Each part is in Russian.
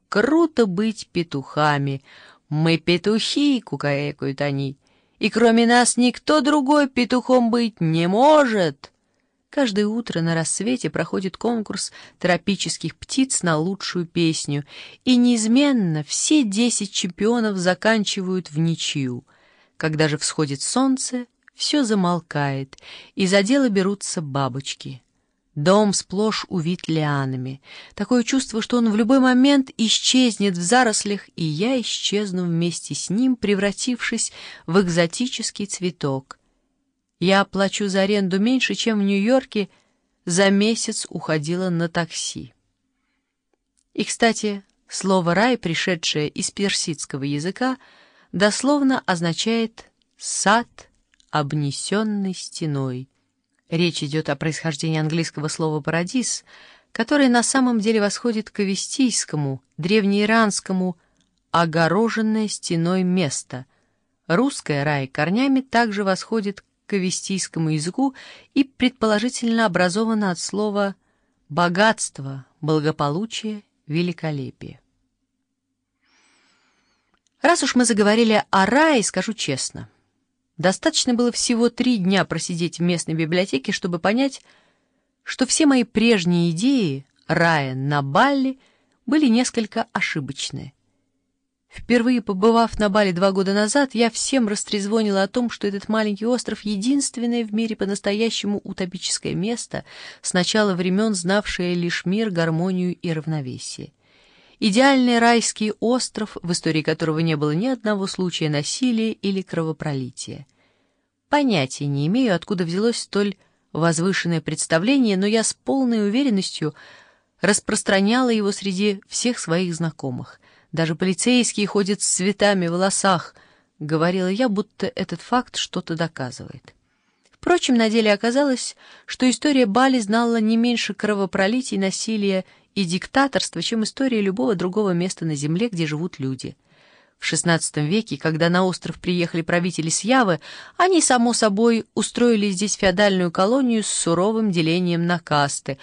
круто быть петухами. Мы петухи, кукарекают они, и кроме нас никто другой петухом быть не может. Каждое утро на рассвете проходит конкурс тропических птиц на лучшую песню, и неизменно все 10 чемпионов заканчивают в ничью. Когда же всходит солнце, все замолкает, и за дело берутся бабочки. Дом сплошь увит лианами. Такое чувство, что он в любой момент исчезнет в зарослях, и я исчезну вместе с ним, превратившись в экзотический цветок. Я плачу за аренду меньше, чем в Нью-Йорке за месяц уходила на такси. И, кстати, слово «рай», пришедшее из персидского языка, дословно означает «сад, обнесенный стеной». Речь идет о происхождении английского слова «парадиз», которое на самом деле восходит к авестийскому, древнеиранскому «огороженное стеной место». Русское «рай» корнями также восходит к авестийскому языку и предположительно образовано от слова «богатство», «благополучие», «великолепие». Раз уж мы заговорили о рае, скажу честно, достаточно было всего 3 дня просидеть в местной библиотеке, чтобы понять, что все мои прежние идеи рая на Бали были несколько ошибочны. Впервые побывав на Бали 2 года назад, я всем растрезвонила о том, что этот маленький остров — единственное в мире по-настоящему утопическое место, с начала времен знавшее лишь мир, гармонию и равновесие. Идеальный райский остров, в истории которого не было ни одного случая насилия или кровопролития. Понятия не имею, откуда взялось столь возвышенное представление, но я с полной уверенностью распространяла его среди всех своих знакомых. Даже полицейские ходят с цветами в волосах, говорила я, будто этот факт что-то доказывает. Впрочем, на деле оказалось, что история Бали знала не меньше кровопролитий, насилия и диктаторства, чем история любого другого места на земле, где живут люди. В XVI веке, когда на остров приехали правители с Явы, они, само собой, устроили здесь феодальную колонию с суровым делением на касты,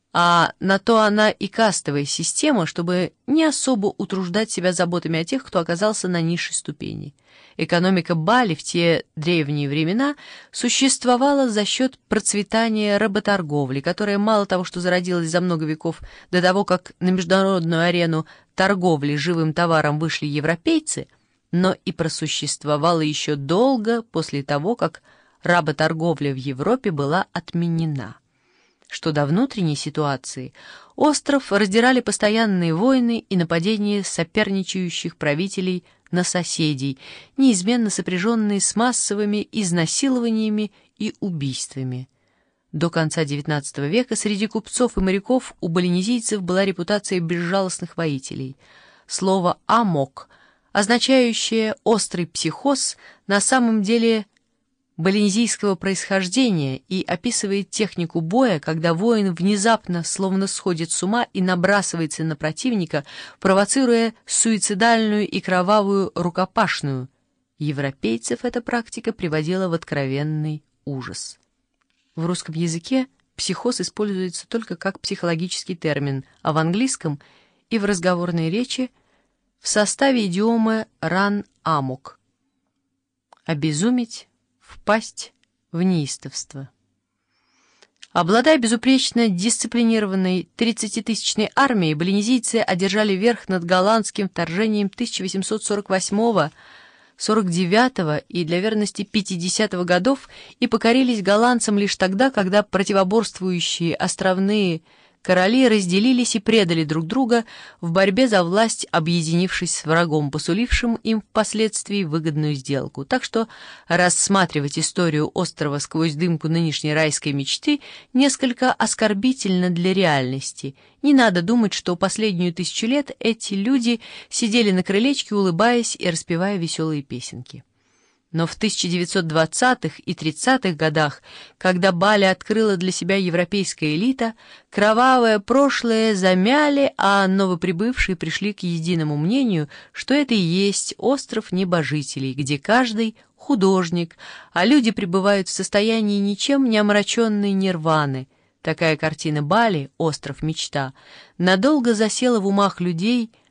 а на то она и кастовая система, чтобы не особо утруждать себя заботами о тех, кто оказался на низшей ступени. Экономика Бали в те древние времена существовала за счет процветания работорговли, которая мало того, что зародилась за много веков до того, как на международную арену торговли живым товаром вышли европейцы, но и просуществовала еще долго после того, как работорговля в Европе была отменена. Что до внутренней ситуации, остров раздирали постоянные войны и нападения соперничающих правителей на соседей, неизменно сопряженные с массовыми изнасилованиями и убийствами. До конца XIX века среди купцов и моряков у балинезийцев была репутация безжалостных воителей. Слово «амок», означающее «острый психоз», на самом деле балинезийского происхождения и описывает технику боя, когда воин внезапно словно сходит с ума и набрасывается на противника, провоцируя суицидальную и кровавую рукопашную. Европейцев эта практика приводила в откровенный ужас. В русском языке психоз используется только как психологический термин, а в английском и в разговорной речи в составе идиомы «run amok» — обезуметь, впасть в неистовство. Обладая безупречно дисциплинированной 30-тысячной армией, балинезийцы одержали верх над голландским вторжением 1848-49 и, для верности, 50-го годов и покорились голландцам лишь тогда, когда противоборствующие островные короли разделились и предали друг друга в борьбе за власть, объединившись с врагом, посулившим им впоследствии выгодную сделку. Так что рассматривать историю острова сквозь дымку нынешней райской мечты несколько оскорбительно для реальности. Не надо думать, что последнюю 1000 лет эти люди сидели на крылечке, улыбаясь и распевая веселые песенки. Но в 1920-х и 30-х годах, когда Бали открыла для себя европейская элита, кровавое прошлое замяли, а новоприбывшие пришли к единому мнению, что это и есть остров небожителей, где каждый художник, а люди пребывают в состоянии ничем не омраченной нирваны. Такая картина Бали, остров мечта, надолго засела в умах людей,